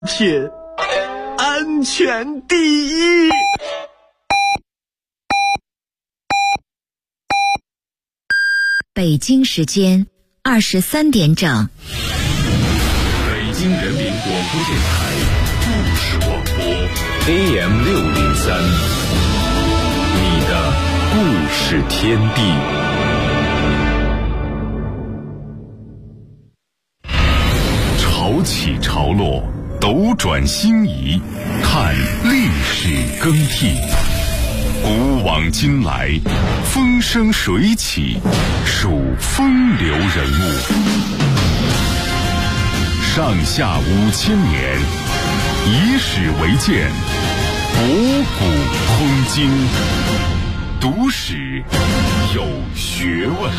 且安全第一。 北京时间23点整。 北京人民广播电台故事广播 AM603，你的故事天地。潮起潮落，斗转星移，看历史更替。古往今来，风生水起，数风流人物。上下5000年，以史为鉴，博古通今，读史有学问。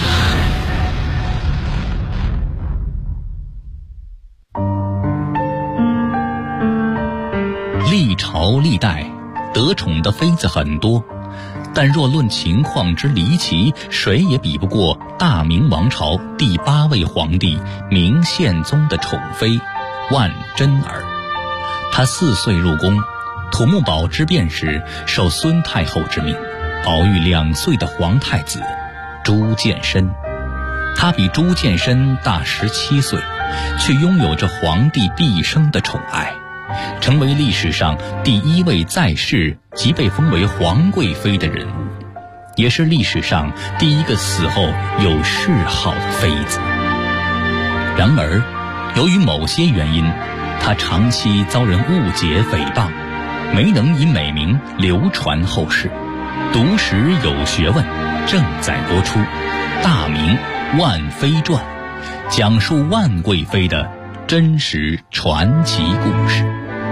历朝历代得宠的妃子很多，但若论情况之离奇，谁也比不过大明王朝第8位皇帝明宪宗的宠妃万贞儿。她4岁入宫，土木堡之变时受孙太后之命，保育2岁的皇太子朱见深。她比朱见深大17岁，却拥有着皇帝毕生的宠爱，成为历史上第1位在世即被封为皇贵妃的人物，也是历史上第1个死后有谥号的妃子。然而，由于某些原因，她长期遭人误解诽谤，没能以美名流传后世。读史有学问正在播出《大明万妃传》，讲述万贵妃的真实传奇故事。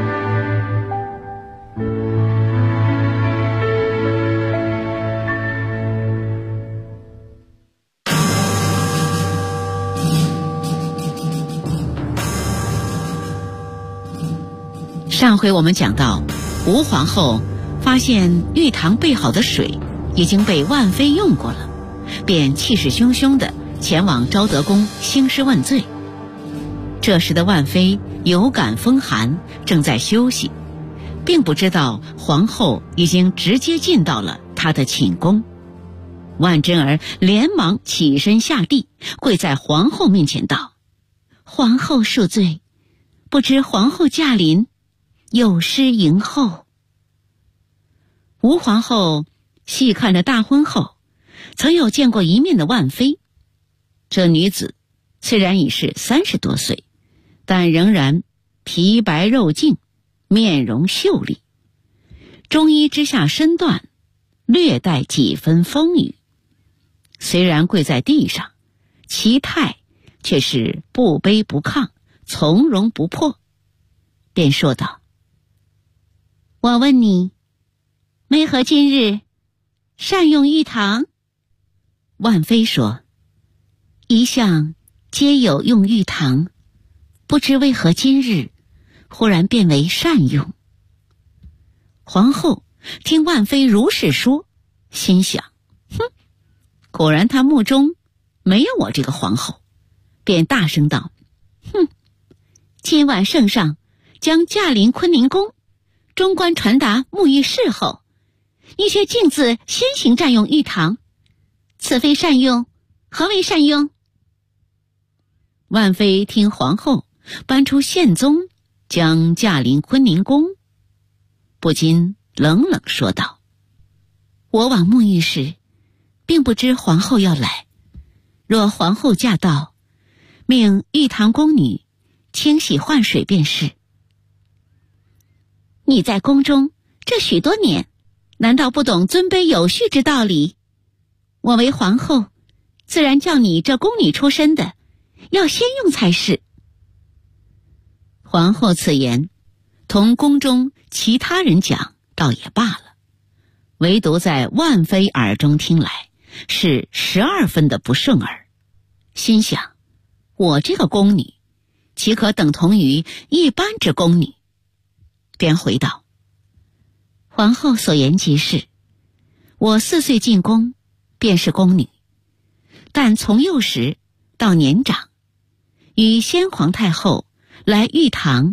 上回我们讲到，吴皇后发现玉堂备好的水已经被万妃用过了，便气势汹汹地前往昭德宫兴师问罪。这时的万妃有感风寒，正在休息，并不知道皇后已经直接进到了她的寝宫。万贞儿连忙起身下地，跪在皇后面前道：“皇后恕罪，不知皇后驾临，有失迎候。”吴皇后细看着大婚后曾有见过一面的万妃，这女子虽然已是30多岁，但仍然皮白肉净，面容秀丽，中衣之下身段略带几分风雨。虽然跪在地上，其态却是不卑不亢，从容不迫，便说道：“我问你，为何今日善用玉堂？”万妃说：“一向皆有用玉堂，不知为何今日忽然变为善用。”皇后听万妃如是说，心想：果然她目中没有我这个皇后，便大声道：“今晚圣上将驾临坤宁宫，中官传达沐浴事后，你却径自先行占用玉堂，此非善用，何为善用？”万妃听皇后搬出宪宗将驾临坤宁宫，不禁冷冷说道：“我往沐浴时，并不知皇后要来，若皇后驾到，命玉堂宫女清洗换水便是。你在宫中这许多年，难道不懂尊卑有序之道理？我为皇后，自然叫你这宫女出身的要先用才是。”皇后此言同宫中其他人讲倒也罢了，唯独在万妃耳中听来是12分的不顺耳，心想：我这个宫女岂可等同于一般之宫女？便回道：“皇后所言极是，我4岁进宫便是宫女，但从幼时到年长，与先皇太后来玉堂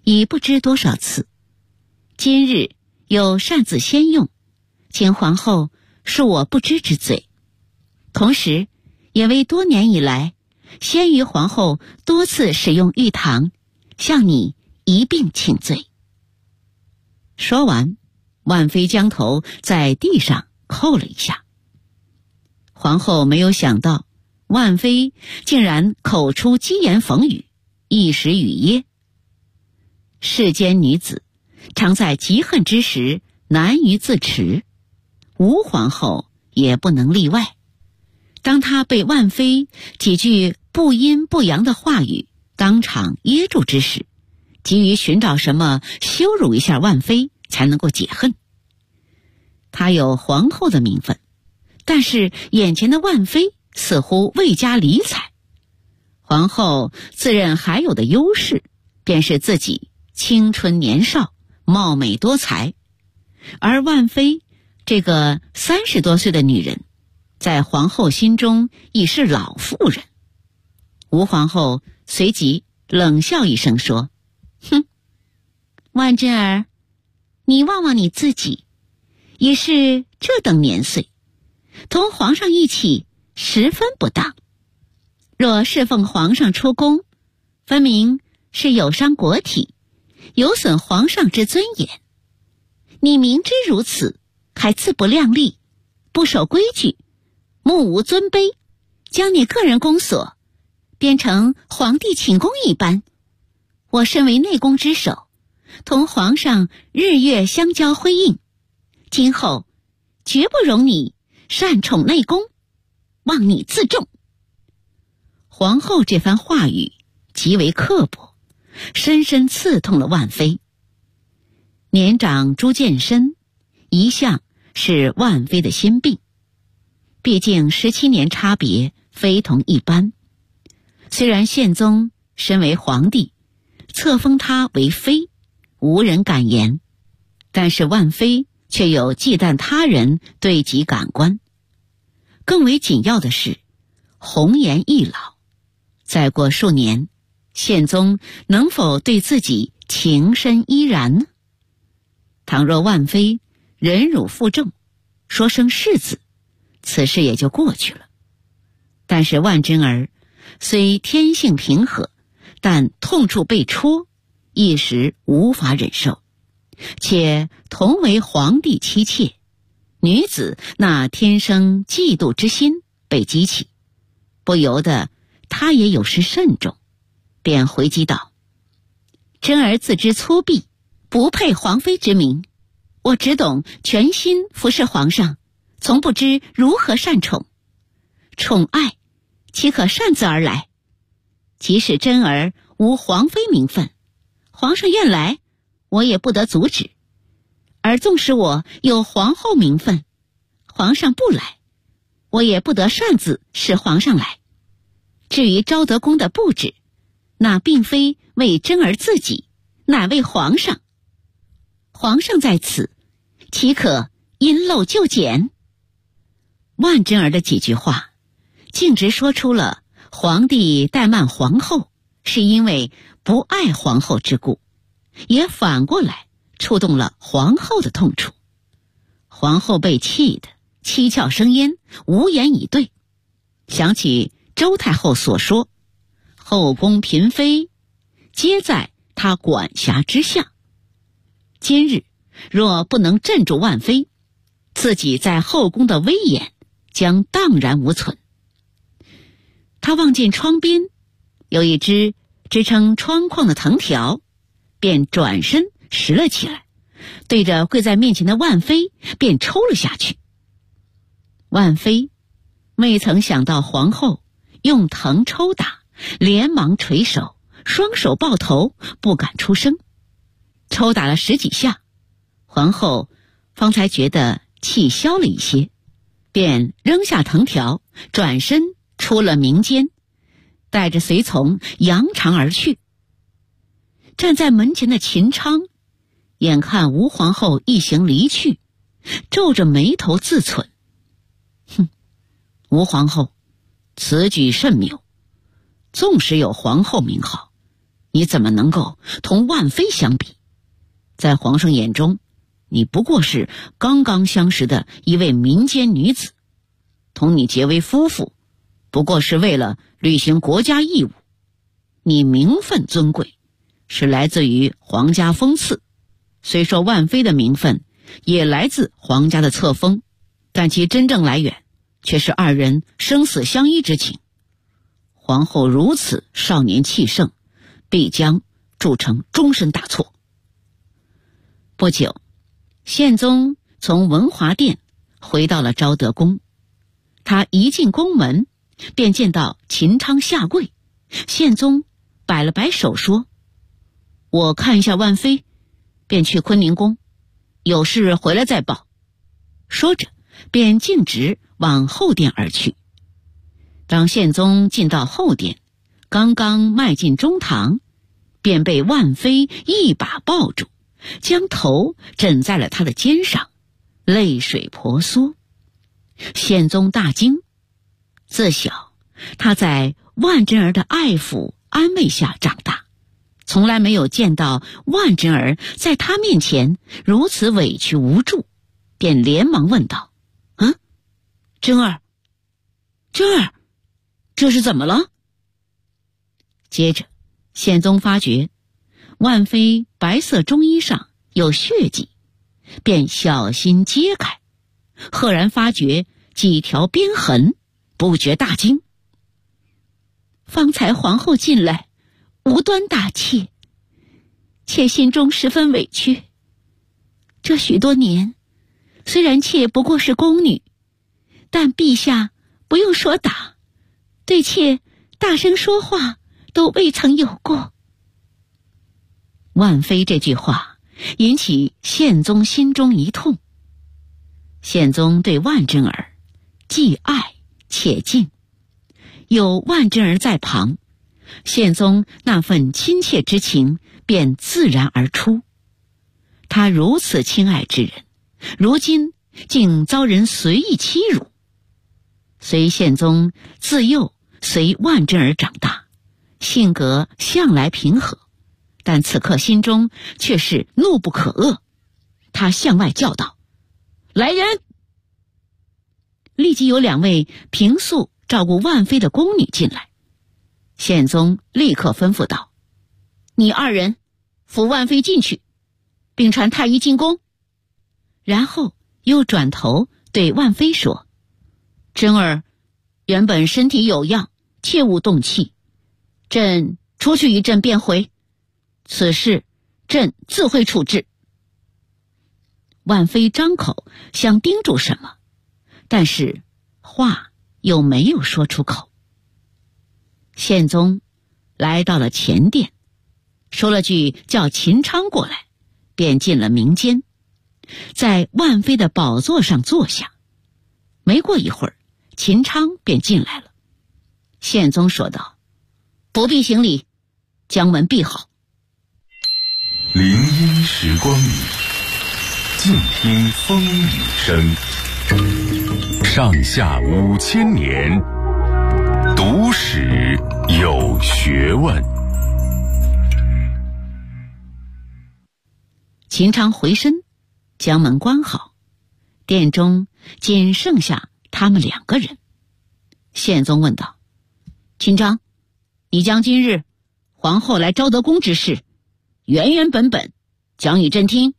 已不知多少次。今日有擅自先用，请皇后恕我不知之罪，同时也为多年以来先于皇后多次使用玉堂，向你一并请罪。说完，万妃将头在地上叩了一下。皇后没有想到万妃竟然口出讥言讽语，一时语噎。世间女子常在极恨之时难于自持，吴皇后也不能例外。当她被万妃几句不阴不阳的话语当场噎住之时，急于寻找什么羞辱一下万妃才能够解恨。她有皇后的名分，但是眼前的万妃似乎未加理睬。皇后自认还有的优势，便是自己青春年少，貌美多才，而万妃这个30多岁的女人，在皇后心中已是老妇人。吴皇后随即冷笑一声说：“哼，万贞儿，你望望你自己，也是这等年岁，同皇上一起十分不当。若侍奉皇上出宫，分明是有伤国体，有损皇上之尊严。你明知如此，还自不量力，不守规矩，目无尊卑，将你个人宫所变成皇帝寝宫一般。我身为内宫之首，同皇上日月相交辉映，今后绝不容你擅宠内宫，望你自重。”皇后这番话语极为刻薄，深深刺痛了万妃。年长朱见深一向是万妃的心病，毕竟17年差别非同一般。虽然宪宗身为皇帝，册封他为妃，无人敢言，但是万妃却有忌惮他人对己感官。更为紧要的是，红颜易老，再过数年，宪宗能否对自己情深依然呢？倘若万妃忍辱负重，说声是字，此事也就过去了。但是万贞儿虽天性平和，但痛处被戳，一时无法忍受，且同为皇帝妻妾，女子那天生嫉妒之心被激起，不由得她也有失慎重，便回击道：“贞儿自知粗鄙，不配皇妃之名，我只懂全心服侍皇上，从不知如何善宠。宠爱岂可擅自而来？即使贞儿无皇妃名分，皇上愿来，我也不得阻止；而纵使我有皇后名分，皇上不来，我也不得擅自使皇上来。至于昭德宫的布置，那并非为贞儿自己，乃为皇上。皇上在此，岂可因漏就简？”万贞儿的几句话，径直说出了皇帝怠慢皇后是因为不爱皇后之故，也反过来触动了皇后的痛处。皇后被气得七窍生烟，无言以对。想起周太后所说，后宫嫔妃皆在她管辖之下，今日若不能镇住万妃，自己在后宫的威严将荡然无存。他望见窗边有一只支撑窗框的藤条，便转身拾了起来，对着跪在面前的万妃便抽了下去。万妃未曾想到皇后用藤抽打，连忙垂手，双手抱头，不敢出声。抽打了10几下，皇后方才觉得气消了一些，便扔下藤条，转身出了明间，带着随从扬长而去。站在门前的秦昌眼看吴皇后一行离去，皱着眉头自忖：吴皇后此举甚谬，纵使有皇后名号， 你怎么能够同万妃相比？在皇上眼中，你不过是刚刚相识的一位民间女子，同你结为夫妇，不过是为了履行国家义务。你名分尊贵，是来自于皇家封赐，虽说万妃的名分也来自皇家的册封，但其真正来源却是二人生死相依之情。皇后如此少年气盛，必将铸成终身大错。不久，宪宗从文华殿回到了昭德宫，他一进宫门便见到秦昌下跪。宪宗摆了摆手说：“我看一下万妃，便去坤宁宫，有事回来再报。”说着便径直往后殿而去。当宪宗进到后殿，刚刚迈进中堂，便被万妃一把抱住，将头枕在了他的肩上，泪水婆娑。宪宗大惊，自小他在万贞儿的爱抚安慰下长大，从来没有见到万贞儿在他面前如此委屈无助，便连忙问道：“贞儿，这是怎么了？”接着宪宗发觉万妃白色中衣上有血迹，便小心揭开，赫然发觉几条鞭痕，不觉大惊。方才皇后进来，无端打妾，妾心中十分委屈。这许多年，虽然妾不过是宫女，但陛下不用说打，对妾大声说话都未曾有过。万妃这句话引起宪宗心中一痛。宪宗对万贞儿既爱且敬，有万贞儿在旁，宪宗那份亲切之情便自然而出。他如此亲爱之人，如今竟遭人随意欺辱。虽宪宗自幼随万贞儿长大，性格向来平和，但此刻心中却是怒不可遏。他向外叫道：“来人！”立即有2位平素照顾万妃的宫女进来。宪宗立刻吩咐道：“你2人扶万妃进去，并传太医进宫。”然后又转头对万妃说：“贞儿原本身体有恙，切勿动气，朕出去一阵便回，此事朕自会处置。”万妃张口想叮嘱什么，但是话又没有说出口。宪宗来到了前殿，说了句叫秦昌过来，便进了明间，在万妃的宝座上坐下。没过一会儿，秦昌便进来了。宪宗说道：“不必行礼，将门闭好。” 林荫时光里，静听风雨声。上下5000年，读史有学问。 秦昌回身将门关好，殿中仅剩下他们2个人。宪宗问道：“秦昌，你将今日皇后来昭德宫之事原原本本讲与朕听。”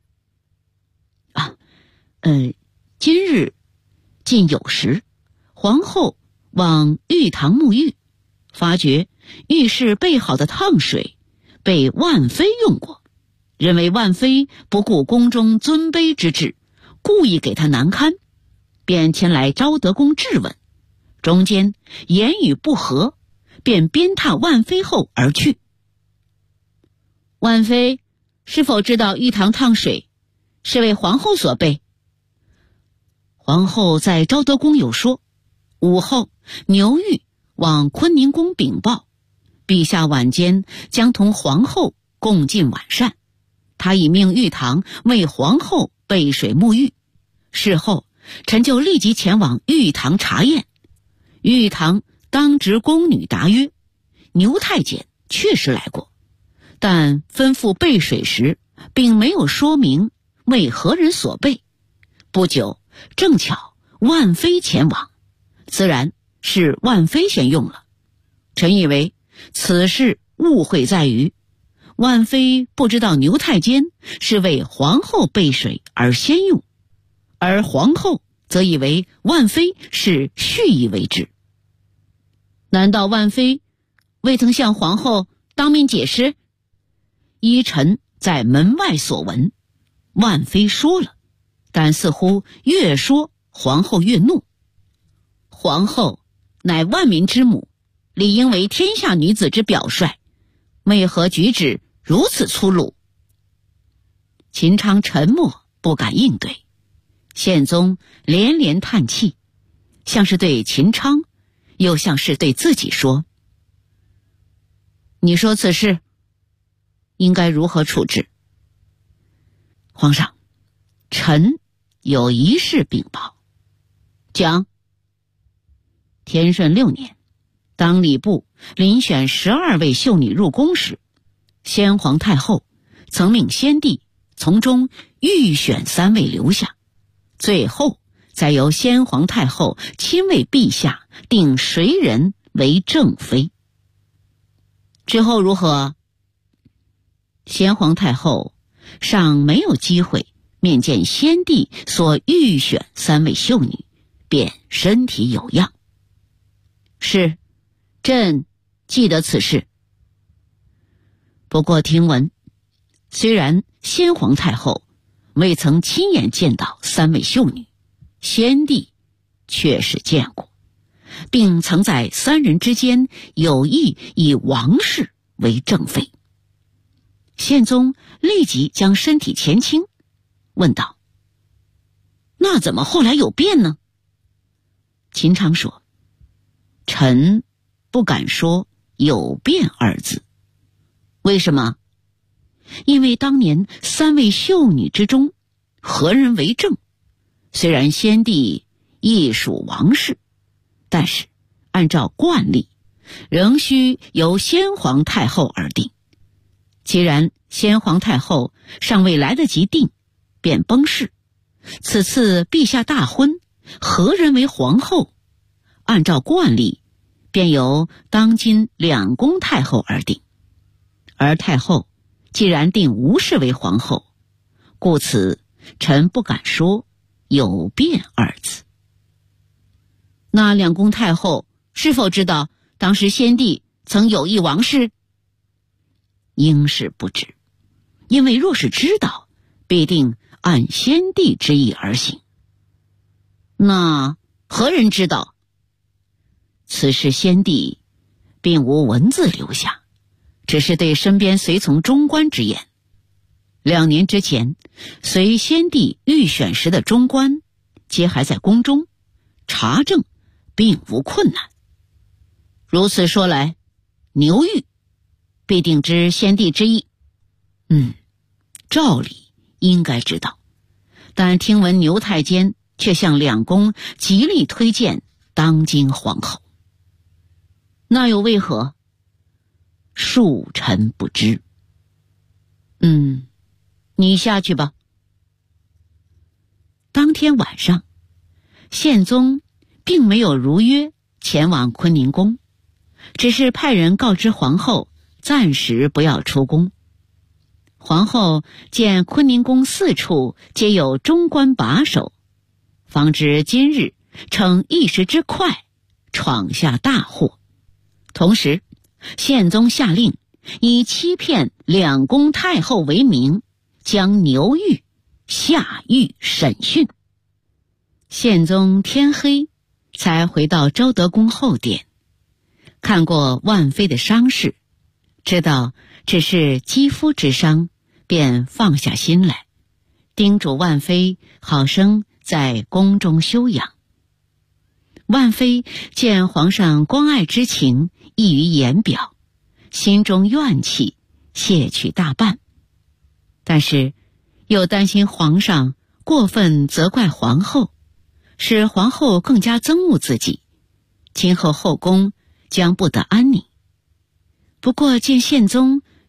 今日近酉时，皇后往浴堂沐浴，发觉浴室备好的烫水被万妃用过，认为万妃不顾宫中尊卑之制，故意给她难堪，便前来昭德宫质问，中间言语不合，便鞭挞万妃后而去。万妃是否知道浴堂烫水是为皇后所备？皇后在昭德宫有说，午后牛玉往坤宁宫禀报，陛下晚间将同皇后共进晚膳，他已命玉堂为皇后备水沐浴。事后臣就立即前往玉堂查验，玉堂当值宫女答曰，牛太监确实来过， 但吩咐备水时并没有说明为何人所备。不久，正巧万妃前往，自然是万妃先用了。臣以为此事误会在于，万妃不知道牛太监是为皇后备水而先用，而皇后则以为万妃是蓄意为之。难道万妃未曾向皇后当面解释？依臣在门外所闻，万妃说了，但似乎越说皇后越怒。皇后乃万民之母，理应为天下女子之表率，为何举止如此粗鲁？秦昌沉默不敢应对，宪宗连连叹气，像是对秦昌，又像是对自己说：你说此事应该如何处置？皇上，臣有一事禀报。讲。天顺6年，当礼部遴选12位秀女入宫时，先皇太后曾命先帝从中预选3位留下，最后再由先皇太后亲为陛下定谁人为正妃。之后如何？先皇太后尚没有机会面见先帝所预选3位秀女，便身体有恙。是，朕记得此事。不过听闻，虽然先皇太后未曾亲眼见到3位秀女，先帝确实见过，并曾在3人之间有意以王氏为正妃。宪宗立即将身体前倾，问道：那怎么后来有变呢？秦昌说：臣不敢说有变2字。为什么？因为当年3位秀女之中，何人为正？虽然先帝亦属王室，但是按照惯例，仍需由先皇太后而定。既然先皇太后尚未来得及定，便崩逝，此次陛下大婚，何人为皇后？按照惯例，便由当今2宫太后而定。而太后既然定吴氏为皇后，故此臣不敢说有变2字。那2宫太后是否知道当时先帝曾有意王氏？应是不知，因为若是知道，必定按先帝之意而行。那何人知道？此事先帝并无文字留下，只是对身边随从中官之言。2年之前，随先帝预选时的中官，皆还在宫中，查证并无困难。如此说来，牛玉必定知先帝之意。照理应该知道，但听闻牛太监却向2宫极力推荐当今皇后，那又为何？恕臣不知。你下去吧。当天晚上，宪宗并没有如约前往坤宁宫，只是派人告知皇后暂时不要出宫。皇后见坤宁宫4处皆有中官把守，方知今日逞一时之快，闯下大祸。同时，宪宗下令以欺骗2宫太后为名，将牛玉下狱审讯。宪宗天黑才回到昭德宫后殿，看过万妃的伤势，知道只是肌肤之伤，便放下心来，叮嘱万妃好生在宫中休养。万妃见皇上关爱之情溢于言表，心中怨气泄去大半，但是又担心皇上过分责怪皇后，使皇后更加憎恶自己，今后后宫将不得安宁。不过见宪宗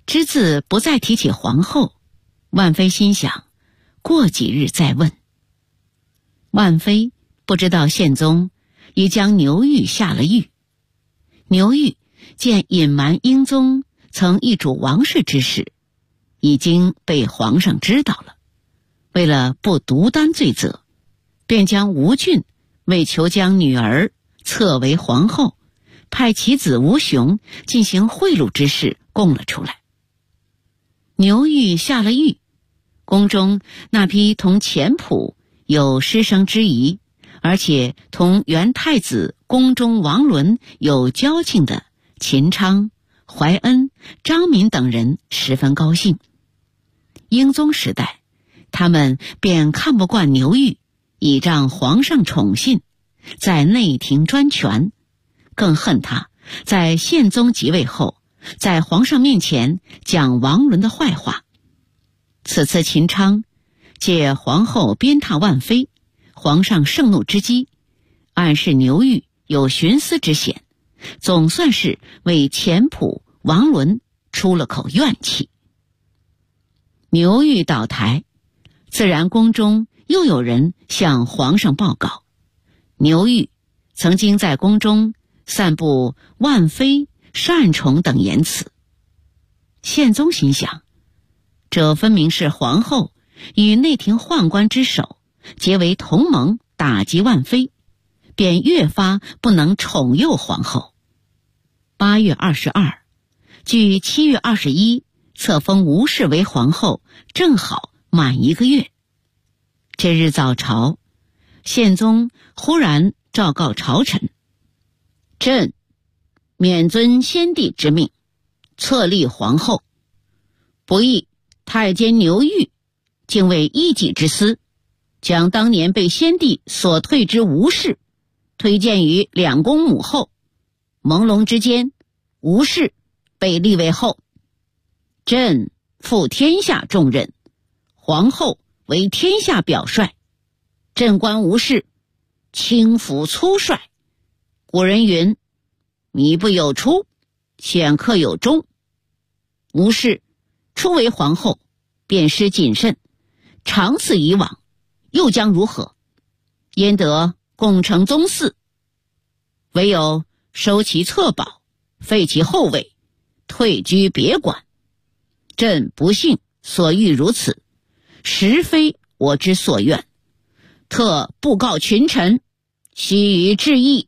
只字不再提起皇后，万妃心想，过几日再问。万妃不知道宪宗已将牛玉下了狱。牛玉见隐瞒英宗曾一主王室之事，已经被皇上知道了，为了不独担罪责，便将吴郡为求将女儿册为皇后，派其子吴雄进行贿赂之事供了出来。牛玉下了狱，宫中那批同钱溥有师生之谊，而且同元太子宫中王伦有交情的秦昌、怀恩、张敏等人十分高兴。英宗时代，他们便看不惯牛玉倚仗皇上宠信，在内廷专权，更恨他在宪宗即位后在皇上面前讲王伦的坏话。此次秦昌借皇后鞭挞万妃，皇上盛怒之机，暗示牛玉有徇私之嫌，总算是为钱溥、王伦出了口怨气。牛玉倒台，自然宫中又有人向皇上报告，牛玉曾经在宫中散布万妃、擅宠等言辞。宪宗心想，这分明是皇后与内廷宦官之首结为同盟，打击万妃，便越发不能宠诱皇后。8月22，距7月21册封吴氏为皇后正好满1个月。这日早朝，宪宗忽然昭告朝臣，朕免遵先帝之命，册立皇后，不义太监牛玉竟为一己之私，将当年被先帝所退之吴氏推荐于两宫母后，朦胧之间，吴氏被立为后。朕负天下重任，皇后为天下表率，朕观吴氏轻浮粗率。古人云，靡不有初，显克有终。吴氏初为皇后，便失谨慎，长此以往，又将如何？焉得共成宗嗣？唯有收其册宝，废其后位，退居别馆。朕不幸所欲如此，实非我之所愿，特布告群臣，悉予致意。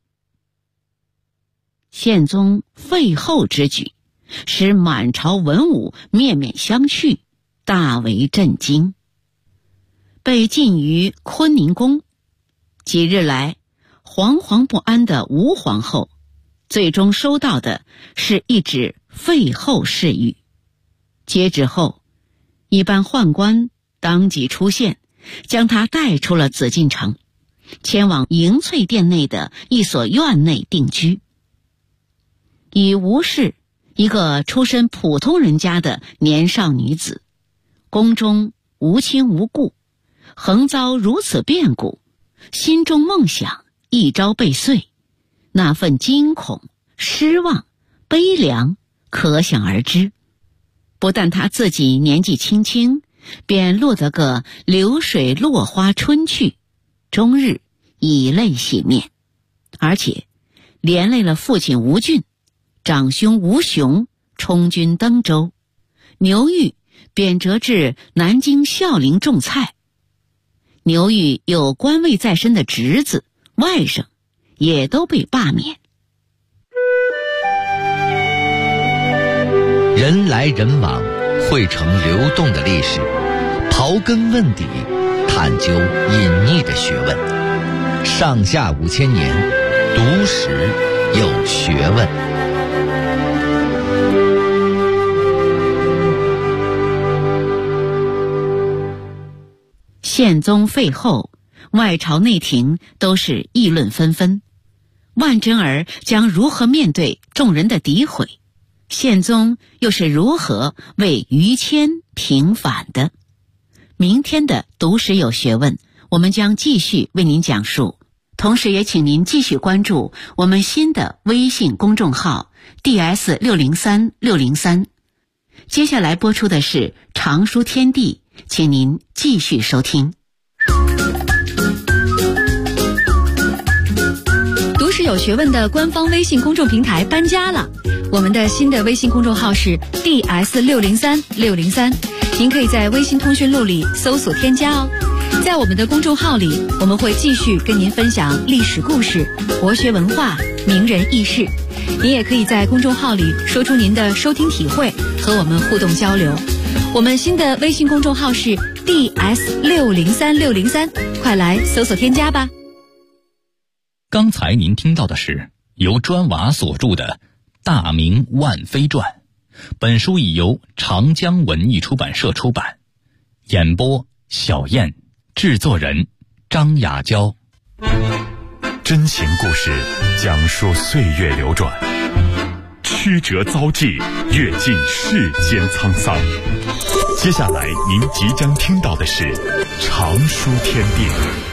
宪宗废后之举，使满朝文武面面相觑，大为震惊。被禁于坤宁宫，几日来惶惶不安的吴皇后，最终收到的是一纸废后誓谕。接旨后，一班宦官当即出现，将她带出了紫禁城，前往迎翠殿内的一所院内定居。以吴氏一个出身普通人家的年少女子，宫中无亲无故，横遭如此变故，心中梦想一朝被碎，那份惊恐、失望、悲凉可想而知。不但她自己年纪轻轻，便落得个流水落花春去，终日以泪洗面，而且连累了父亲吴郡、长兄吴雄充军登州，牛玉贬谪至南京孝陵种菜。牛玉有官位在身的侄子、外甥也都被罢免。 人来人往，汇成流动的历史，刨根问底，探究隐匿的学问。上下5000年，读史有学问。 宪宗废后，外朝内廷都是议论纷纷，万贞儿将如何面对众人的诋毁？宪宗又是如何为于谦平反的？明天的读史有学问，我们将继续为您讲述，同时也请您继续关注我们新的微信公众号 DS603603， 接下来播出的是《常书天地》，请您继续收听。 读史有学问的官方微信公众平台搬家了，我们的新的微信公众号是 DS603，您可以在微信通讯录里搜索添加哦。在我们的公众号里，我们会继续跟您分享历史故事、国学文化、名人轶事。您也可以在公众号里说出您的收听体会，和我们互动交流。我们新的微信公众号是 DS603，快来搜索添加吧。 刚才您听到的是由砖瓦所著的《大明万妃传》，本书已由长江文艺出版社出版。演播小燕，制作人张雅娇。 真情故事讲述岁月流转，曲折遭际，阅尽世间沧桑。接下来您即将听到的是常书天地。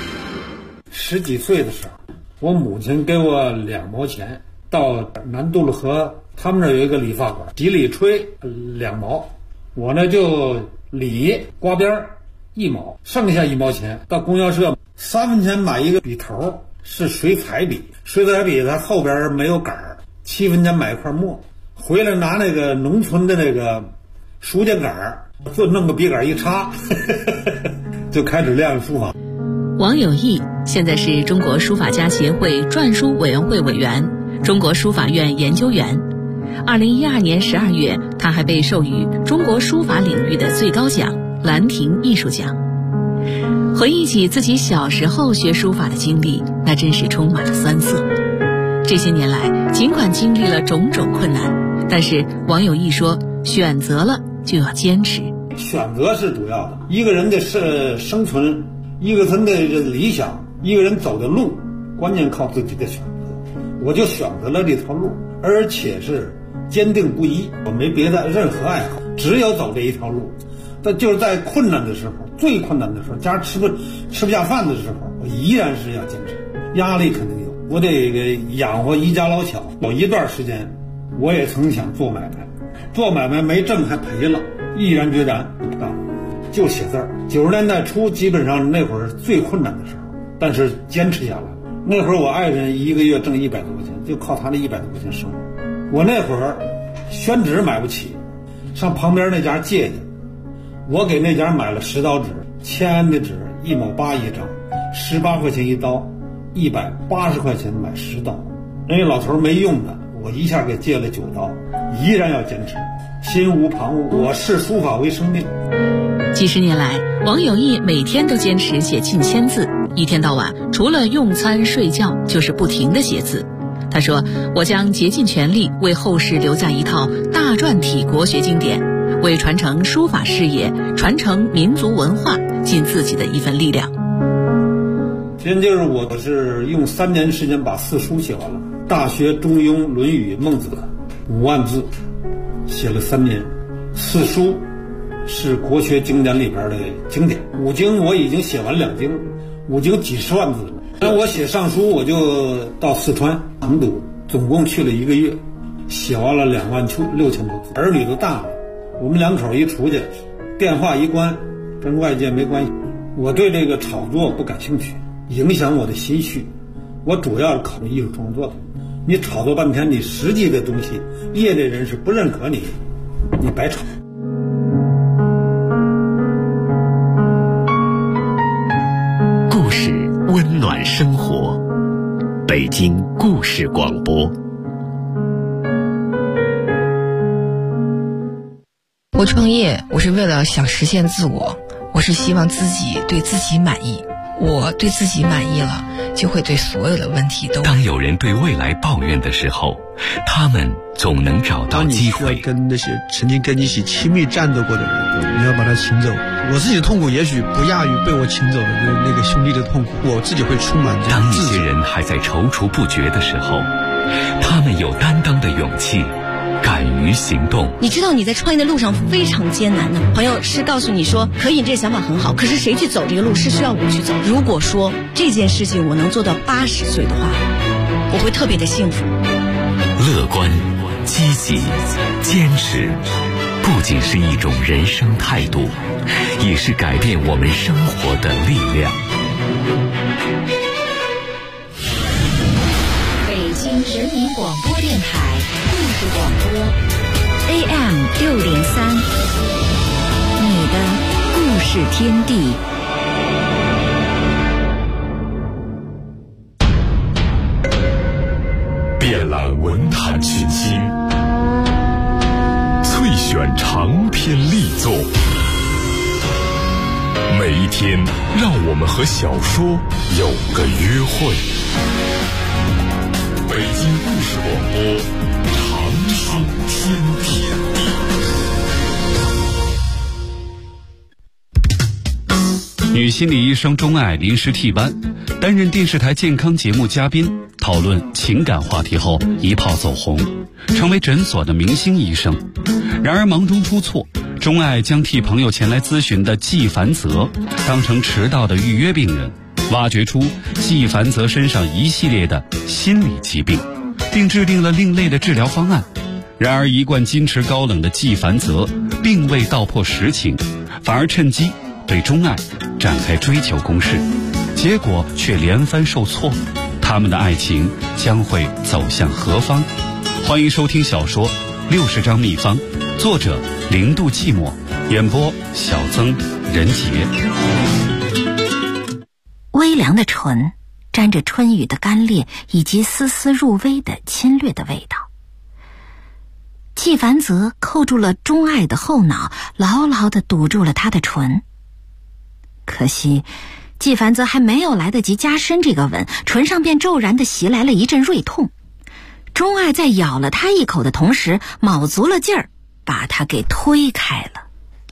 10几岁的时候，我母亲给我2毛钱，到南渡了河，他们那儿有一个理发馆，洗理吹2毛，我呢就理刮边1毛，剩下1毛钱到供销社3分钱买一个笔头，是水彩笔，水彩笔它后边没有杆儿，7分钱买一块墨，回来拿那个农村的那个书架杆儿，就弄个笔杆一插就开始练书法。 王有义现在是中国书法家协会篆书委员会委员、中国书法院研究员。2012年12月，他还被授予中国书法领域的最高奖兰亭艺术奖。回忆起自己小时候学书法的经历，那真是充满了酸涩。这些年来，尽管经历了种种困难，但是王有义说，选择了就要坚持。 选择是主要的，一个人的生存，一个人的理想，一个人走的路，关键靠自己的选择。我就选择了这条路，而且是坚定不移，我没别的任何爱好，只有走这一条路。但就是在困难的时候，最困难的时候，家吃不下饭的时候，我依然是要坚持。压力肯定有，我得给养活一家老小。有一段时间，我也曾想做买卖，做买卖没挣还赔了，毅然决然不干，就写字儿。90年代初，基本上那会儿最困难的时候，但是坚持下来。那会儿我爱人1个月挣100多块钱，就靠他那100多块钱生活。我那会儿宣纸买不起，上旁边那家借去。我给那家买了10刀纸，签的纸1毛8一张，18块钱一刀，180块钱买10刀。人家老头没用的，我一下给借了9刀，依然要坚持，心无旁骛。我视书法为生命。 几十年来，王有义每天都坚持写近1000字，一天到晚除了用餐睡觉，就是不停地写字。他说：“我将竭尽全力为后世留下一套大篆体国学经典，为传承书法事业、传承民族文化尽自己的一份力量。” 现就是我是用3年时间把4书写完了，《大学》《中庸》《论语》《孟子》5万字，写了3年。4书是国学经典里边的经典，5经我已经写完2经，5经几十万字了。那我写上书，我就到四川成都，总共去了1个月，写完了26000多字。儿女都大了，我们2口一出去，电话一关，跟外界没关系。我对这个炒作不感兴趣，影响我的心绪。我主要是考虑艺术创作的。你炒作半天，你实际的东西，业内人士不认可你，你白炒。 故事温暖生活，北京故事广播。 我创业，我是为了想实现自我，我是希望自己对自己满意。我对自己满意了，就会对所有的问题都。 当有人对未来抱怨的时候，他们总能找到机会。 当你需要跟那些曾经跟你一起亲密战斗过的人，你要把他请走。我自己的痛苦也许不亚于被我请走的那个兄弟的痛苦，我自己会充满这当一些人还在踌躇不决的时候，他们有担当的勇气，敢于行动。 你知道你在创业的路上非常艰难的，朋友是告诉你说可以，这想法很好，可是谁去走这个路是需要我去走。如果说这件事情我能做到80岁的话，我会特别的幸福。 乐观、积极、坚持，不不仅是一种人生态度，也是改变我们生活的力量。 北京人民广播电台故事广播 AM603，你的故事天地。 遍览文坛群星，萃选长篇力作，每一天让我们和小说有个约会。北京故事广播，长寿天地。 女心理医生钟爱临时替班，担任电视台健康节目嘉宾，讨论情感话题后一炮走红，成为诊所的明星医生。然而忙中出错，钟爱将替朋友前来咨询的季凡泽当成迟到的预约病人，挖掘出季凡泽身上一系列的心理疾病，并制定了另类的治疗方案。然而一贯矜持高冷的季凡泽并未道破实情，反而趁机对钟爱展开追求攻势，结果却连番受挫。他们的爱情将会走向何方？欢迎收听小说《60张秘方》，作者0度寂寞，演播小曾、任杰。 微凉的唇沾着春雨的干裂以及丝丝入微的侵略的味道。季凡泽扣住了钟爱的后脑，牢牢地堵住了她的唇。可惜季凡泽还没有来得及加深这个吻，唇上便骤然地袭来了一阵锐痛。钟爱在咬了他一口的同时，卯足了劲儿把他给推开了。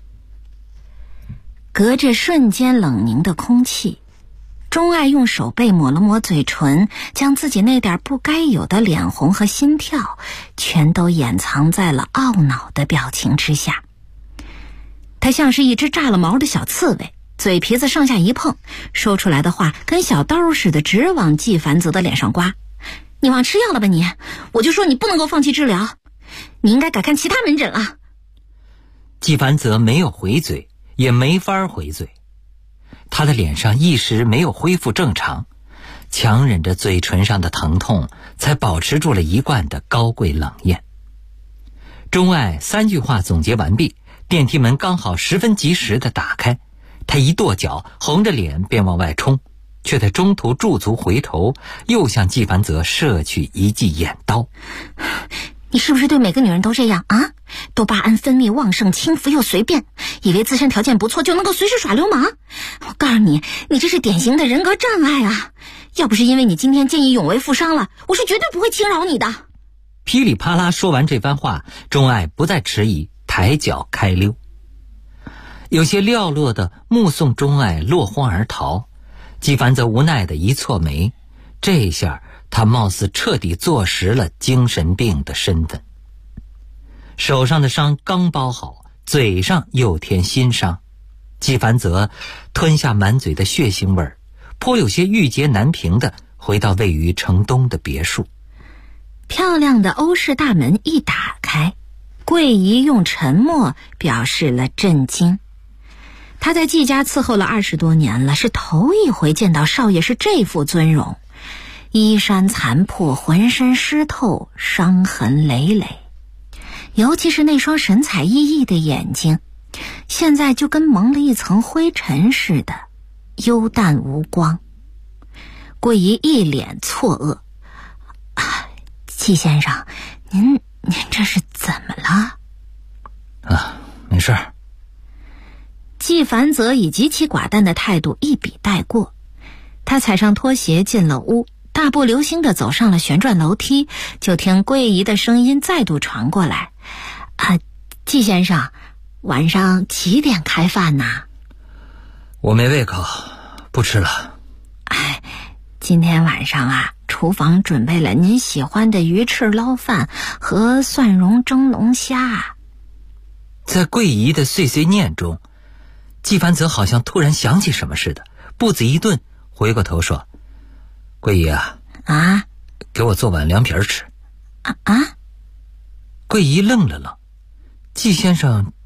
隔着瞬间冷凝的空气，钟爱用手背抹了抹嘴唇，将自己那点不该有的脸红和心跳全都掩藏在了懊恼的表情之下。他像是一只炸了毛的小刺猬，嘴皮子上下一碰，说出来的话跟小刀似的直往季凡泽的脸上刮。你忘吃药了吧你？我就说你不能够放弃治疗，你应该改看其他门诊了。 季凡泽没有回嘴，也没法回嘴，他的脸上一时没有恢复正常，强忍着嘴唇上的疼痛，才保持住了一贯的高贵冷艳。钟爱3句话总结完毕，电梯门刚好十分及时地打开，他一跺脚，红着脸便往外冲，却在中途驻足回头，又向季凡泽射去一记眼刀。 你是不是对每个女人都这样啊？多巴胺分泌旺盛，轻浮又随便，以为自身条件不错就能够随时耍流氓？我告诉你，你这是典型的人格障碍啊！要不是因为你今天见义勇为负伤了，我是绝对不会轻饶你的。 噼里啪啦说完这番话，钟爱不再迟疑，抬脚开溜。有些寥落的目送钟爱落荒而逃，季凡泽无奈的一蹙眉，这下他貌似彻底坐实了精神病的身份。手上的伤刚包好，嘴上又添新伤，季凡泽吞下满嘴的血腥味儿，颇有些郁结难平的回到位于城东的别墅。 漂亮的欧式大门一打开，桂姨用沉默表示了震惊。她在季家伺候了20多年了，是头一回见到少爷是这副尊容，衣衫残破，浑身湿透，伤痕累累，尤其是那双神采奕奕的眼睛，现在就跟蒙了一层灰尘似的，幽淡无光。桂姨一脸错愕，季先生，您这是怎么了？ 没事儿。 季凡泽以极其寡淡的态度一笔带过，他踩上拖鞋进了屋，大步流星地走上了旋转楼梯，就听桂姨的声音再度传过来：季先生，晚上几点开饭呢？ 我没胃口，不吃了。 今天晚上啊，厨房准备了您喜欢的鱼翅捞饭和蒜蓉蒸龙虾。 在桂姨的碎碎念中，季凡泽好像突然想起什么似的，步子一顿，回过头说：桂姨啊，给我做碗凉皮吃。桂姨愣了愣，季先生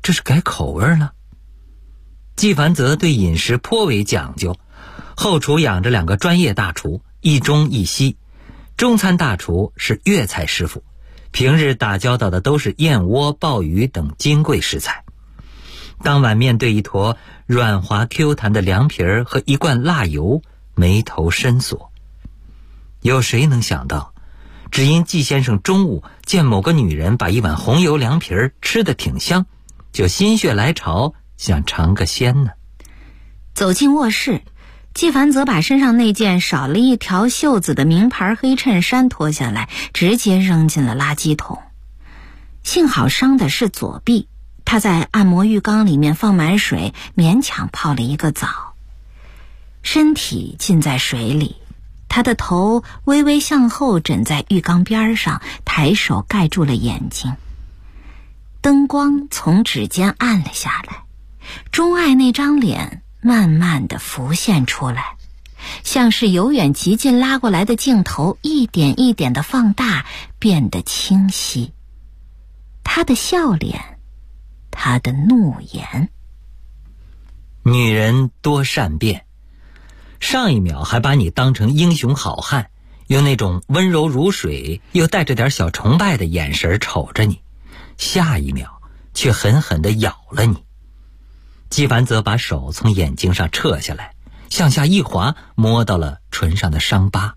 这是改口味了。纪梵泽对饮食颇为讲究，后厨养着2个专业大厨，一中一西。中餐大厨是粤菜师傅，平日打交道的都是燕窝、鲍鱼等金贵食材。当晚面对一坨软滑 Q 弹的凉皮儿和一罐辣油，眉头深锁。有谁能想到，只因季先生中午见某个女人把一碗红油凉皮儿吃得挺香，就心血来潮想尝个鲜呢。 走进卧室，纪梵泽把身上那件少了一条袖子的名牌黑衬衫脱下来，直接扔进了垃圾桶。幸好伤的是左臂，他在按摩浴缸里面放满水，勉强泡了一个澡。身体浸在水里，他的头微微向后枕在浴缸边上，抬手盖住了眼睛。灯光从指尖暗了下来，钟爱那张脸慢慢地浮现出来，像是由远及近拉过来的镜头，一点一点地放大，变得清晰。他的笑脸，他的怒言。 女人多善变，上一秒还把你当成英雄好汉，用那种温柔如水又带着点小崇拜的眼神瞅着你，下一秒却狠狠地咬了你。纪梵泽把手从眼睛上撤下来，向下一滑，摸到了唇上的伤疤。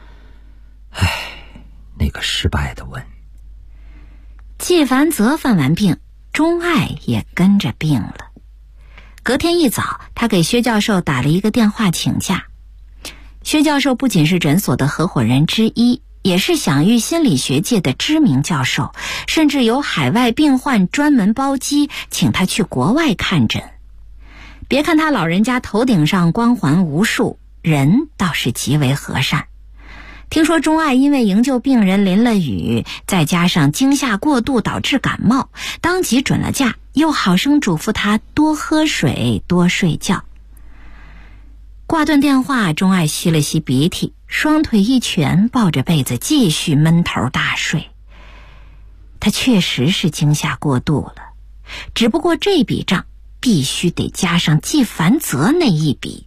那个失败的吻。 纪梵泽犯完病，钟爱也跟着病了。隔天一早，他给薛教授打了一个电话请假。薛教授不仅是诊所的合伙人之一，也是享誉心理学界的知名教授，甚至有海外病患专门包机请他去国外看诊。别看他老人家头顶上光环无数，人倒是极为和善。听说钟爱因为营救病人淋了雨，再加上惊吓过度导致感冒，当即准了假，又好生嘱咐他多喝水多睡觉。挂断电话，钟爱吸了吸鼻涕，双腿一蜷，抱着被子继续闷头大睡。他确实是惊吓过度了，只不过这笔账必须得加上纪梵泽那一笔。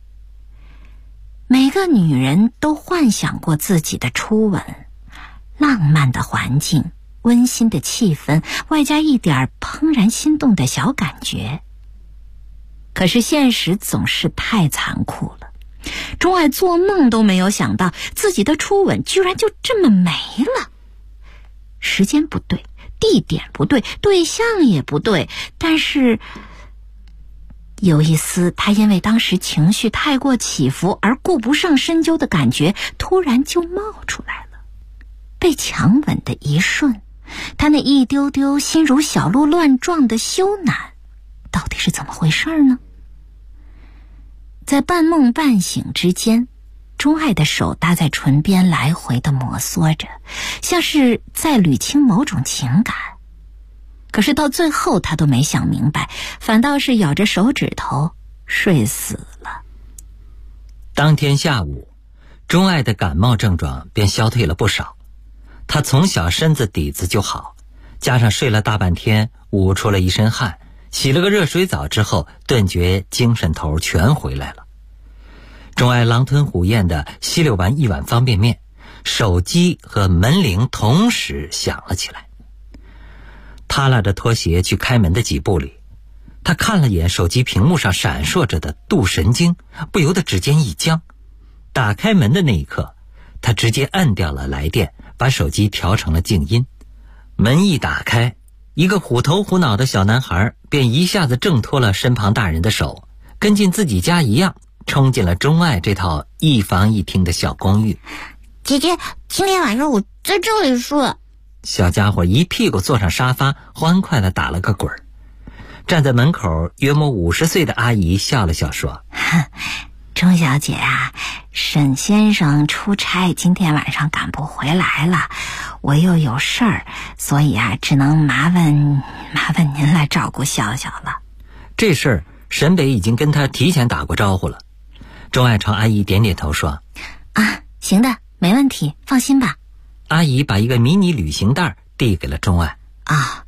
每个女人都幻想过自己的初吻，浪漫的环境，温馨的气氛，外加一点怦然心动的小感觉。可是现实总是太残酷了，钟爱做梦都没有想到自己的初吻居然就这么没了。时间不对，地点不对，对象也不对，但是有一丝他因为当时情绪太过起伏而顾不上深究的感觉突然就冒出来了。被强吻的一瞬，他那一丢丢心如小鹿乱撞的羞赧到底是怎么回事呢？在半梦半醒之间，钟爱的手搭在唇边来回的摩挲着，像是在捋清某种情感。可是到最后他都没想明白，反倒是咬着手指头睡死了。 当天下午，钟爱的感冒症状便消退了不少。他从小身子底子就好，加上睡了大半天，捂出了一身汗，洗了个热水澡之后，顿觉精神头全回来了。钟爱狼吞虎咽地吸溜完一碗方便面，手机和门铃同时响了起来。他拉着拖鞋去开门的几步里，他看了眼手机屏幕上闪烁着的镀神经，不由得指尖一僵。打开门的那一刻，他直接按掉了来电，把手机调成了静音。门一打开，一个虎头虎脑的小男孩便一下子挣脱了身旁大人的手，跟进自己家一样冲进了钟爱这套一房一厅的小公寓。 姐姐，今天晚上我在这里睡。 小家伙一屁股坐上沙发，欢快地打了个滚儿。站在门口约莫50岁的阿姨笑了笑说： 钟小姐啊，沈先生出差今天晚上赶不回来了，我又有事儿，所以啊，只能麻烦您来照顾笑笑了。 这事儿沈北已经跟他提前打过招呼了。钟爱朝阿姨点点头说： 行的，没问题，放心吧。 阿姨把一个迷你旅行袋递给了钟爱。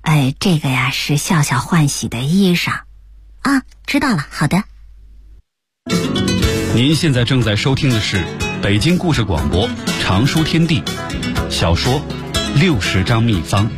这个呀是笑笑换洗的衣裳。啊，知道了，好的。 您现在正在收听的是北京故事广播长书天地小说60张秘方。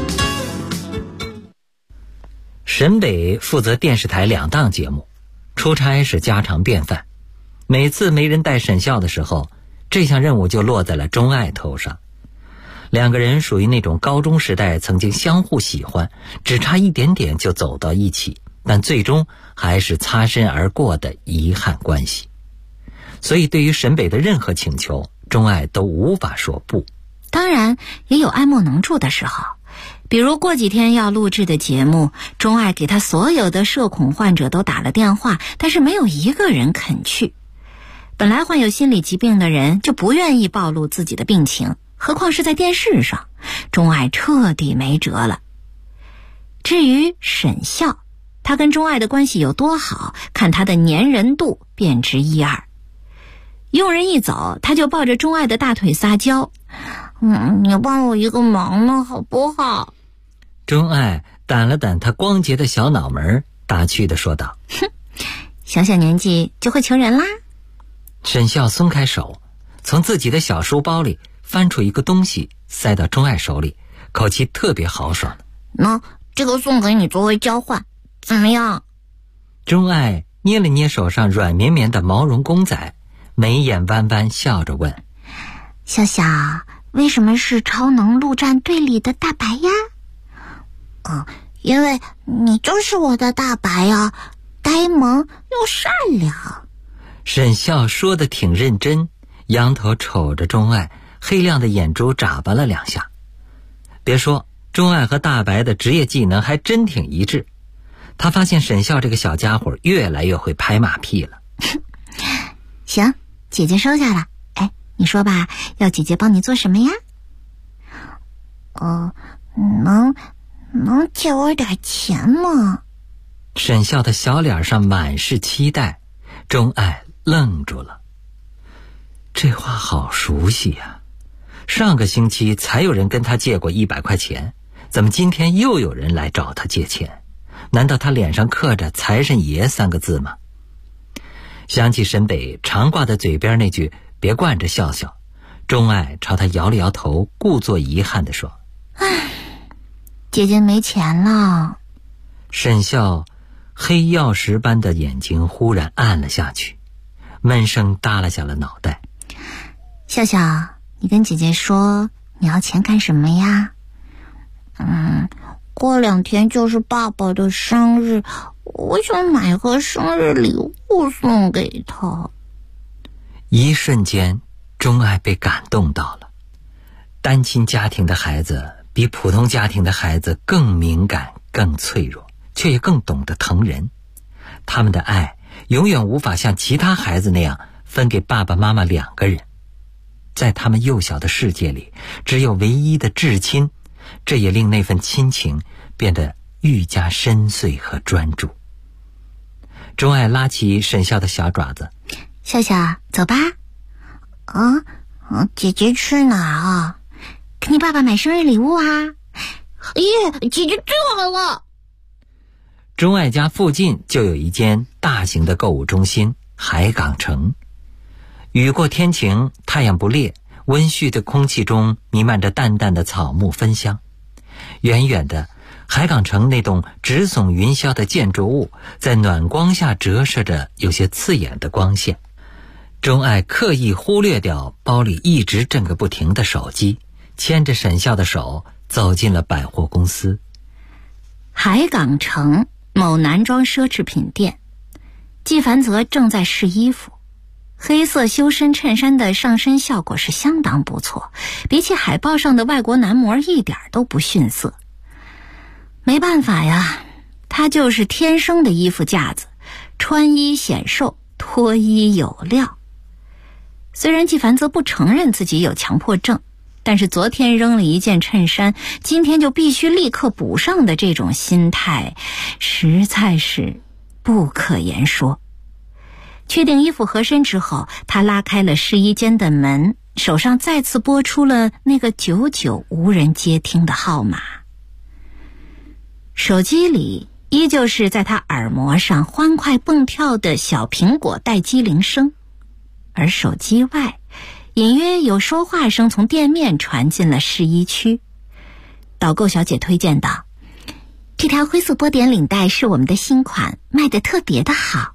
沈北负责电视台2档节目，出差是家常便饭。每次没人带沈笑的时候，这项任务就落在了钟爱头上。2个人属于那种高中时代曾经相互喜欢，只差一点点就走到一起，但最终还是擦身而过的遗憾关系。所以对于沈北的任何请求，钟爱都无法说不。 当然也有爱莫能助的时候，比如过几天要录制的节目，钟爱给他所有的社恐患者都打了电话，但是没有一个人肯去。本来患有心理疾病的人就不愿意暴露自己的病情，何况是在电视上，钟爱彻底没辙了。至于沈笑，他跟钟爱的关系有多好，看他的粘人度便知一二。佣人一走，他就抱着钟爱的大腿撒娇，你帮我一个忙呢，好不好？ 钟爱掸了掸他光洁的小脑门，打趣地说道： 小小年纪就会求人啦。 沈笑松开手，从自己的小书包里翻出一个东西，塞到钟爱手里，口气特别豪爽。 那这个送给你作为交换，怎么样？ 钟爱捏了捏手上软绵绵的毛绒公仔，眉眼弯弯，笑着问： 笑笑，为什么是超能陆战队里的大白呀？因为你就是我的大白呀，呆萌又善良。 沈笑说得挺认真，仰头瞅着钟爱，黑亮的眼珠眨巴了2下。别说，钟爱和大白的职业技能还真挺一致。他发现沈笑这个小家伙越来越会拍马屁了。 行，姐姐收下了。你说吧，要姐姐帮你做什么呀？能借我点钱吗？ 沈笑的小脸上满是期待，钟爱愣住了。这话好熟悉呀，上个星期才有人跟他借过100块钱，怎么今天又有人来找他借钱？难道他脸上刻着财神爷3个字吗？想起沈北常挂在嘴边那句别惯着笑笑，钟爱朝他摇了摇头，故作遗憾地说： 姐姐没钱了。 沈笑黑曜石般的眼睛忽然暗了下去，闷声耷拉下了脑袋。 笑笑，你跟姐姐说你要钱干什么呀？过2天就是爸爸的生日，我想买个生日礼物送给他。 一瞬间，钟爱被感动到了。单亲家庭的孩子比普通家庭的孩子更敏感、更脆弱，却也更懂得疼人。他们的爱永远无法像其他孩子那样分给爸爸妈妈2个人。在他们幼小的世界里，只有唯一的至亲，这也令那份亲情变得愈加深邃和专注。钟爱拉起沈笑的小爪子： 笑笑，走吧。姐姐去哪儿啊？给你爸爸买生日礼物啊。姐姐最好了。 钟爱家附近就有一间大型的购物中心海港城。雨过天晴，太阳不烈，温煦的空气中弥漫着淡淡的草木芬香。远远的，海港城那栋直耸云霄的建筑物在暖光下折射着有些刺眼的光线。钟爱刻意忽略掉包里一直震个不停的手机，牵着沈笑的手走进了百货公司。 海港城某男装奢侈品店，季凡泽正在试衣服。黑色修身衬衫的上身效果是相当不错，比起海报上的外国男模一点都不逊色。没办法呀，他就是天生的衣服架子，穿衣显瘦，脱衣有料。虽然季凡泽不承认自己有强迫症，但是昨天扔了一件衬衫，今天就必须立刻补上的这种心态，实在是不可言说。确定衣服合身之后，他拉开了试衣间的门，手上再次拨出了那个久久无人接听的号码。 手机里依旧是在他耳膜上欢快蹦跳的小苹果待机铃声，而手机外隐约有说话声从店面传进了试衣区。导购小姐推荐道：“这条灰色波点领带是我们的新款，卖得特别的好。”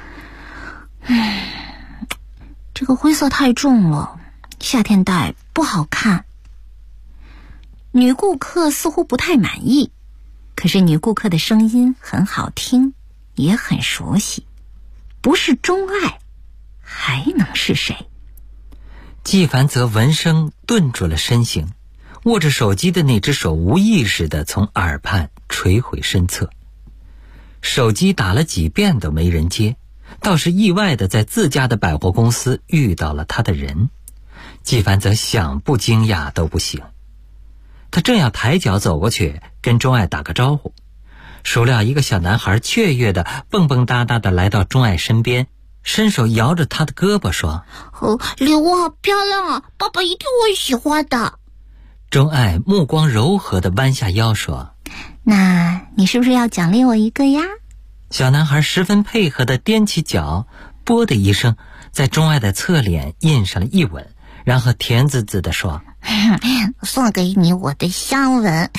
这个灰色太重了，夏天戴不好看。女顾客似乎不太满意，可是女顾客的声音很好听，也很熟悉，不是钟爱，还能是谁？ 纪凡则闻声顿住了身形，握着手机的那只手无意识地从耳畔垂回身侧。手机打了几遍都没人接，倒是意外地在自家的百货公司遇到了他的人。纪凡则想不惊讶都不行。他正要抬脚走过去跟钟爱打个招呼，孰料一个小男孩雀跃地蹦蹦哒哒地来到钟爱身边，伸手摇着他的胳膊说：“ 礼物好漂亮啊，爸爸一定会喜欢的。” 钟爱目光柔和地弯下腰说：“ 那你是不是要奖励我一个呀？” 小男孩十分配合地踮起脚，啵的一声在钟爱的侧脸印上了一吻，然后甜滋滋地说：“ 送给你我的香吻。”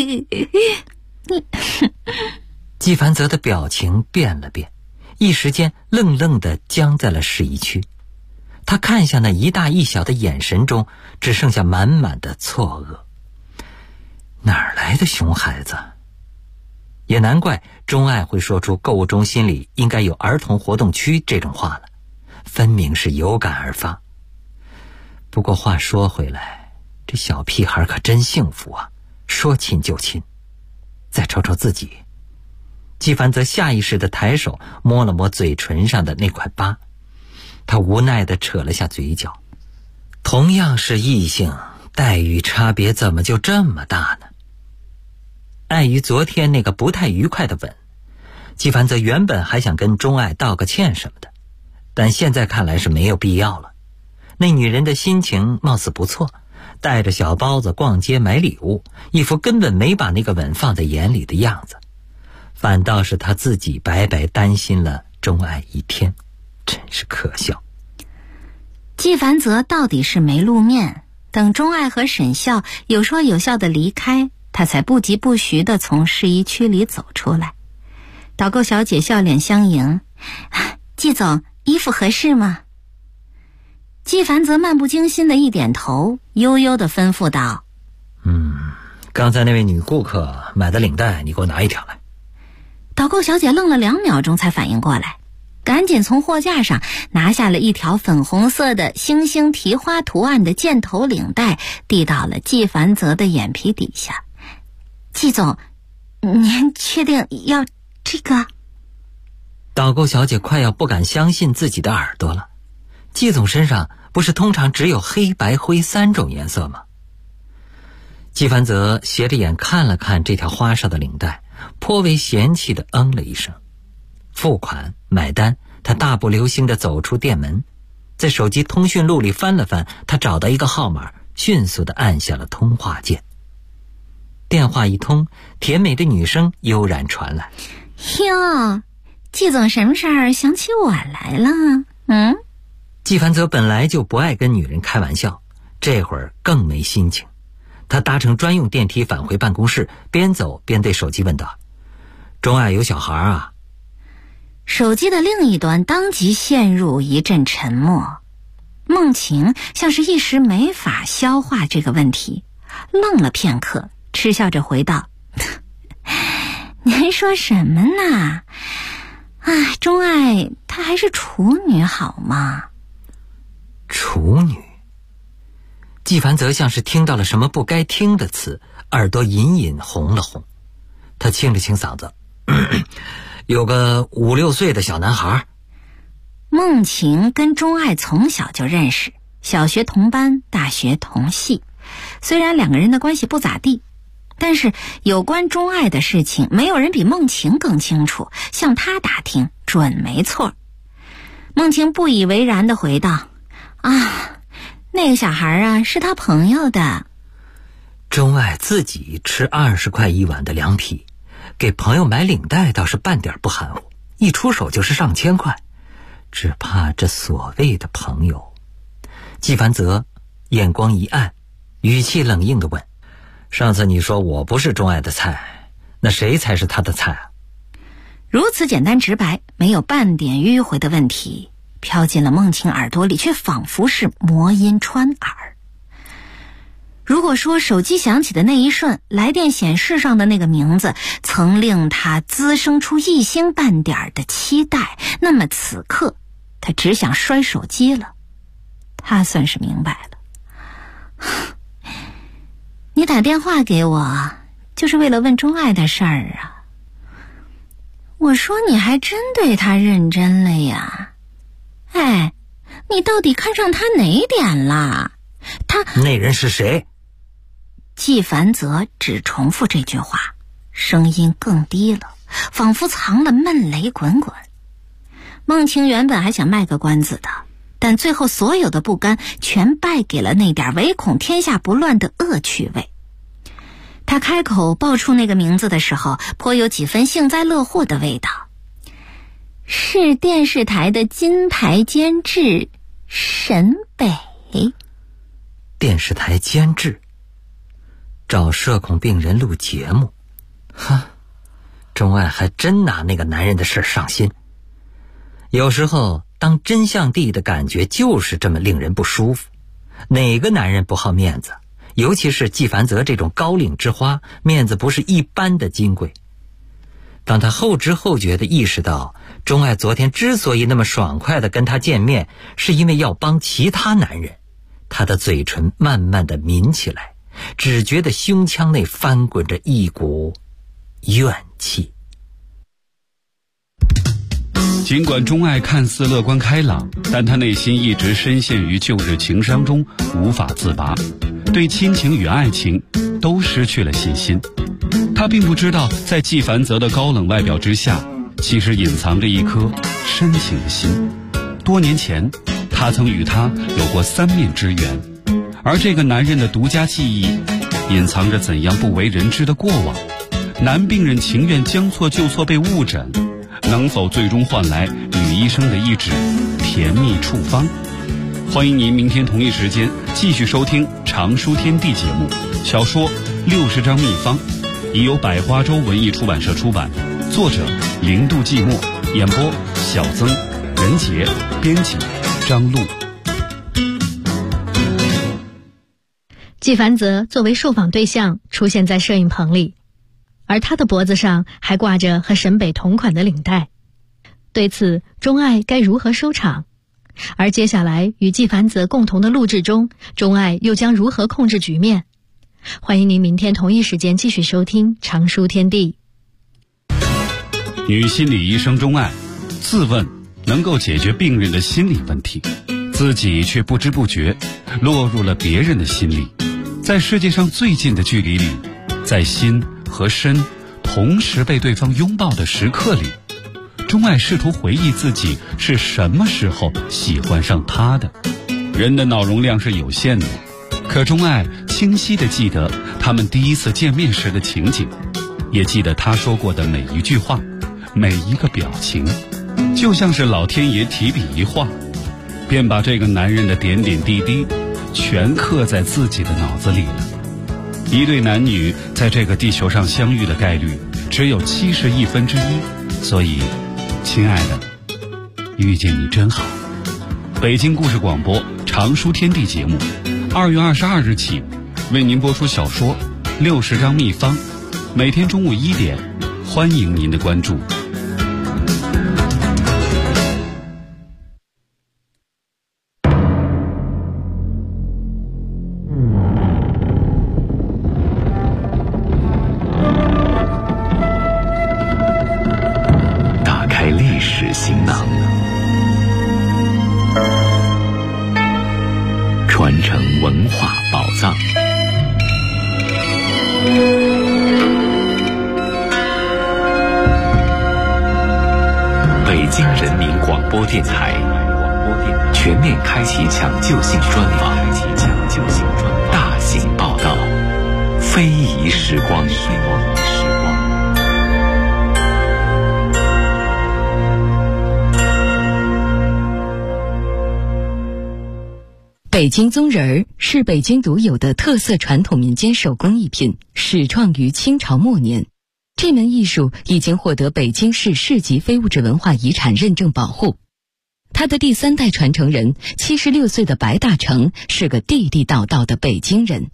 纪凡泽的表情变了变，一时间愣愣地僵在了试衣区。他看向那一大一小的眼神中，只剩下满满的错愕。哪儿来的熊孩子？也难怪钟爱会说出购物中心里应该有儿童活动区这种话了，分明是有感而发。不过话说回来，这小屁孩可真幸福啊，说亲就亲。再瞅瞅自己，纪凡则下意识地抬手摸了摸嘴唇上的那块疤，他无奈地扯了下嘴角。同样是异性，待遇差别怎么就这么大呢？碍于昨天那个不太愉快的吻，纪凡则原本还想跟钟爱道个歉什么的，但现在看来是没有必要了。那女人的心情貌似不错，带着小包子逛街买礼物，一副根本没把那个吻放在眼里的样子，反倒是他自己白白担心了钟爱一天，真是可笑。 纪凡泽到底是没露面，等钟爱和沈笑有说有笑的离开，他才不疾不徐地从试衣区里走出来。导购小姐笑脸相迎：“纪总，衣服合适吗？”纪凡泽漫不经心的一点头，悠悠地吩咐道：“ 刚才那位女顾客买的领带，你给我拿一条来。” 导购小姐愣了2秒钟才反应过来，赶紧从货架上拿下了一条粉红色的星星提花图案的箭头领带，递到了纪凡泽的眼皮底下。“纪总，您确定要这个？” 导购小姐快要不敢相信自己的耳朵了。纪总身上不是通常只有黑白灰3种颜色吗？纪凡泽斜着眼看了看这条花哨的领带，颇为嫌弃地了一声。付款买单，他大步流星地走出店门，在手机通讯录里翻了翻，他找到一个号码，迅速地按下了通话键。电话一通，甜美的女声悠然传来：“ 哟，纪总什么事儿想起我来了？” 纪凡泽本来就不爱跟女人开玩笑，这会儿更没心情。他搭乘专用电梯返回办公室，边走边对手机问道：“钟爱有小孩啊？” 手机的另一端当即陷入一阵沉默。梦晴像是一时没法消化这个问题，愣了片刻，嗤笑着回道：“您说什么呢？钟爱她还是处女好吗？” 处女？纪凡泽像是听到了什么不该听的词，耳朵隐隐红了红。他清了清嗓子：“有个5、6岁的小男孩。” 梦晴跟钟爱从小就认识，小学同班，大学同系。虽然2个人的关系不咋地，但是有关钟爱的事情，没有人比梦晴更清楚，向他打听准没错。梦晴不以为然地回道：“那个小孩啊，是他朋友的。” 钟爱自己吃20块一碗的凉皮， 给朋友买领带倒是半点不含糊，一出手就是上千块，只怕这所谓的朋友。纪梵泽眼光一暗，语气冷硬地问：上次你说我不是钟爱的菜，那谁才是他的菜啊？ 如此简单直白，没有半点迂回的问题，飘进了孟青耳朵里，却仿佛是魔音穿耳。如果说手机响起的那一瞬，来电显示上的那个名字曾令他滋生出一星半点的期待，那么此刻他只想摔手机了。他算是明白了，你打电话给我就是为了问钟爱的事儿啊。我说你还真对他认真了呀。哎，你到底看上他哪点了？ 那人是谁？ 纪梵泽只重复这句话，声音更低了，仿佛藏了闷雷滚滚。孟青原本还想卖个关子的，但最后所有的不甘全败给了那点唯恐天下不乱的恶趣味。他开口报出那个名字的时候，颇有几分幸灾乐祸的味道。是电视台的金牌监制沈北。 电视台监制找社恐病人录节目，钟爱还真拿那个男人的事上心。有时候当真相帝的感觉就是这么令人不舒服。哪个男人不好面子？尤其是纪梵泽这种高岭之花，面子不是一般的金贵。当他后知后觉地意识到钟爱昨天之所以那么爽快地跟他见面，是因为要帮其他男人，他的嘴唇慢慢地抿起来，只觉得胸腔内翻滚着一股怨气。 尽管钟爱看似乐观开朗，但他内心一直深陷于旧日情伤中无法自拔，对亲情与爱情都失去了信心。他并不知道，在纪梵泽的高冷外表之下，其实隐藏着一颗深情的心。多年前，他曾与他有过3面之缘，而这个男人的独家记忆，隐藏着怎样不为人知的过往。男病人情愿将错就错被误诊，能否最终换来女医生的一纸甜蜜处方？欢迎您明天同一时间继续收听常书天地节目。小说60张秘方已由百花洲文艺出版社出版，作者零度寂寞，演播小曾、任杰，编辑张璐。 纪梵泽作为受访对象出现在摄影棚里，而他的脖子上还挂着和沈北同款的领带。对此，钟爱该如何收场？而接下来与纪梵泽共同的录制中，钟爱又将如何控制局面？欢迎您明天同一时间继续收听常书天地。 女心理医生钟爱自问能够解决病人的心理问题，自己却不知不觉落入了别人的心里。在世界上最近的距离里，在心和身同时被对方拥抱的时刻里，钟爱试图回忆自己是什么时候喜欢上他的。人的脑容量是有限的，可钟爱清晰地记得他们第一次见面时的情景，也记得他说过的每一句话，每一个表情，就像是老天爷提笔一画，便把这个男人的点点滴滴全刻在自己的脑子里了。一对男女在这个地球上相遇的概率只有1/71，所以亲爱的，遇见你真好。北京故事广播常书天地节目2月22日起为您播出小说60张秘方，每天中午1点，欢迎您的关注。 打开历史行囊，传承文化宝藏。北京人民广播电台全面开启抢救性专访，大型报道，非遗时光。 北京宗人儿是北京独有的特色传统民间手工艺品，始创于清朝末年。这门艺术已经获得北京市市级非物质文化遗产认证保护。他的第3代传承人76岁的白大成是个地地道道的北京人。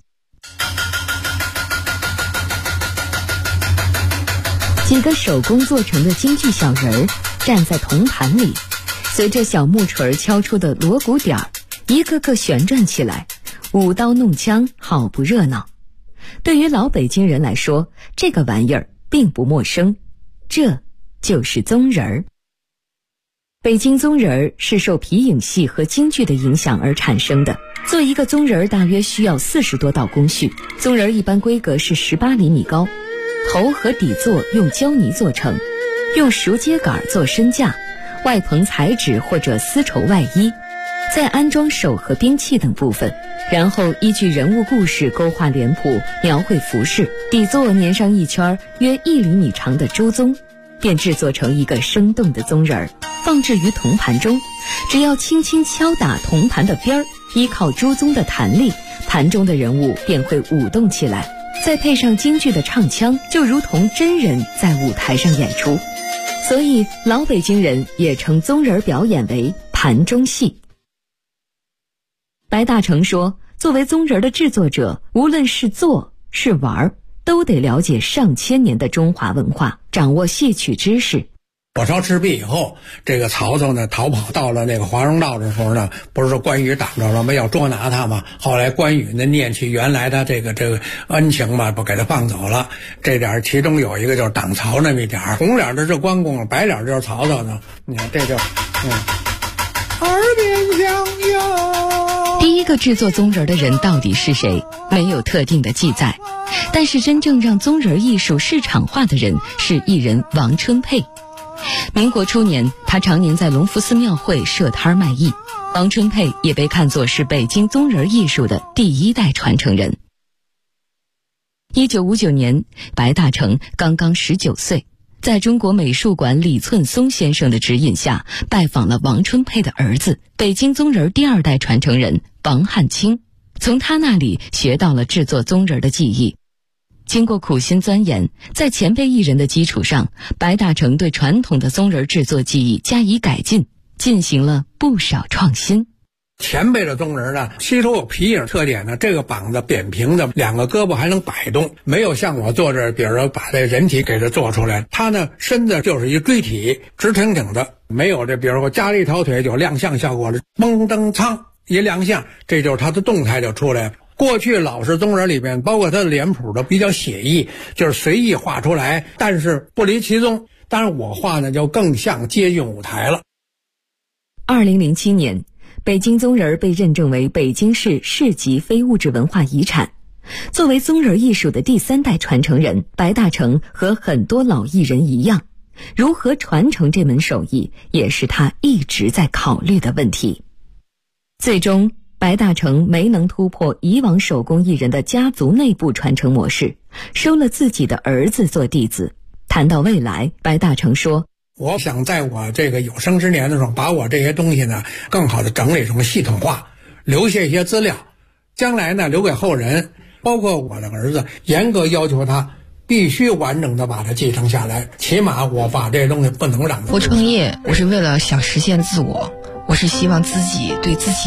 几个手工做成的京剧小人儿站在铜盘里，随着小木锤敲出的锣鼓点儿，一个个旋转起来，舞刀弄枪，好不热闹。对于老北京人来说，这个玩意儿并不陌生，这就是宗人儿。北京宗人儿是受皮影戏和京剧的影响而产生的。做一个宗人儿大约需要40多道工序，宗人儿一般规格是18厘米高，头和底座用胶泥做成，用熟秸秆做身架，外棚彩纸或者丝绸外衣，再安装手和兵器等部分，然后依据人物故事勾画脸谱，描绘服饰，底座粘上一圈约1厘米长的朱宗，便制作成一个生动的宗人儿，放置于铜盘中。只要轻轻敲打铜盘的边儿，依靠朱宗的弹力，盘中的人物便会舞动起来，再配上京剧的唱腔，就如同真人在舞台上演出。所以老北京人也称宗人表演为盘中戏。白大成说，作为宗人的制作者，无论是做是玩，都得了解上千年的中华文化，掌握戏曲知识。 火烧赤壁以后，这个曹操呢逃跑到了那个华容道的时候呢，不是说关羽挡着了吗？要捉拿他嘛。后来关羽呢念起原来他这个恩情嘛，不给他放走了。这点其中有一个就是挡曹那么一点，红脸的是关公，白脸就是曹操呢。你看这就耳边响哟。 第一个制作宗人的人到底是谁？没有特定的记载。但是真正让宗人艺术市场化的人是艺人王春佩。民国初年，他常年在隆福寺庙会设摊卖艺。王春佩也被看作是北京宗人艺术的第1代传承人。1959年，白大成刚刚19岁，在中国美术馆李寸松先生的指引下，拜访了王春佩的儿子，北京宗人第2代传承人王汉卿，从他那里学到了制作宗人的技艺。经过苦心钻研，在前辈艺人的基础上，白大成对传统的宗人制作技艺加以改进，进行了不少创新。 前辈的宗人呢，吸收有皮影特点呢，这个膀子扁平的，2个胳膊还能摆动，没有像我做这，比如说把这人体给它做出来。他呢，身子就是一锥体，直挺挺的，没有这，比如说加了一条腿有亮相效果了，嘣噔噌一亮相，这就是他的动态就出来了。过去老式宗人里边，包括他的脸谱都比较写意，就是随意画出来，但是不离其宗。当然我画呢就更像接近舞台了。 2007年，北京宗人被认证为北京市市级非物质文化遗产。作为宗人艺术的第3代传承人，白大成和很多老艺人一样，如何传承这门手艺，也是他一直在考虑的问题。最终白大成没能突破以往手工艺人的家族内部传承模式，收了自己的儿子做弟子。谈到未来，白大成说， 我想在我这个有生之年的时候，把我这些东西呢更好的整理成系统化，留下一些资料，将来呢留给后人，包括我的儿子，严格要求他必须完整的把它继承下来，起码我把这些东西不能让他。 我创业，我是为了想实现自我，我是希望自己对自己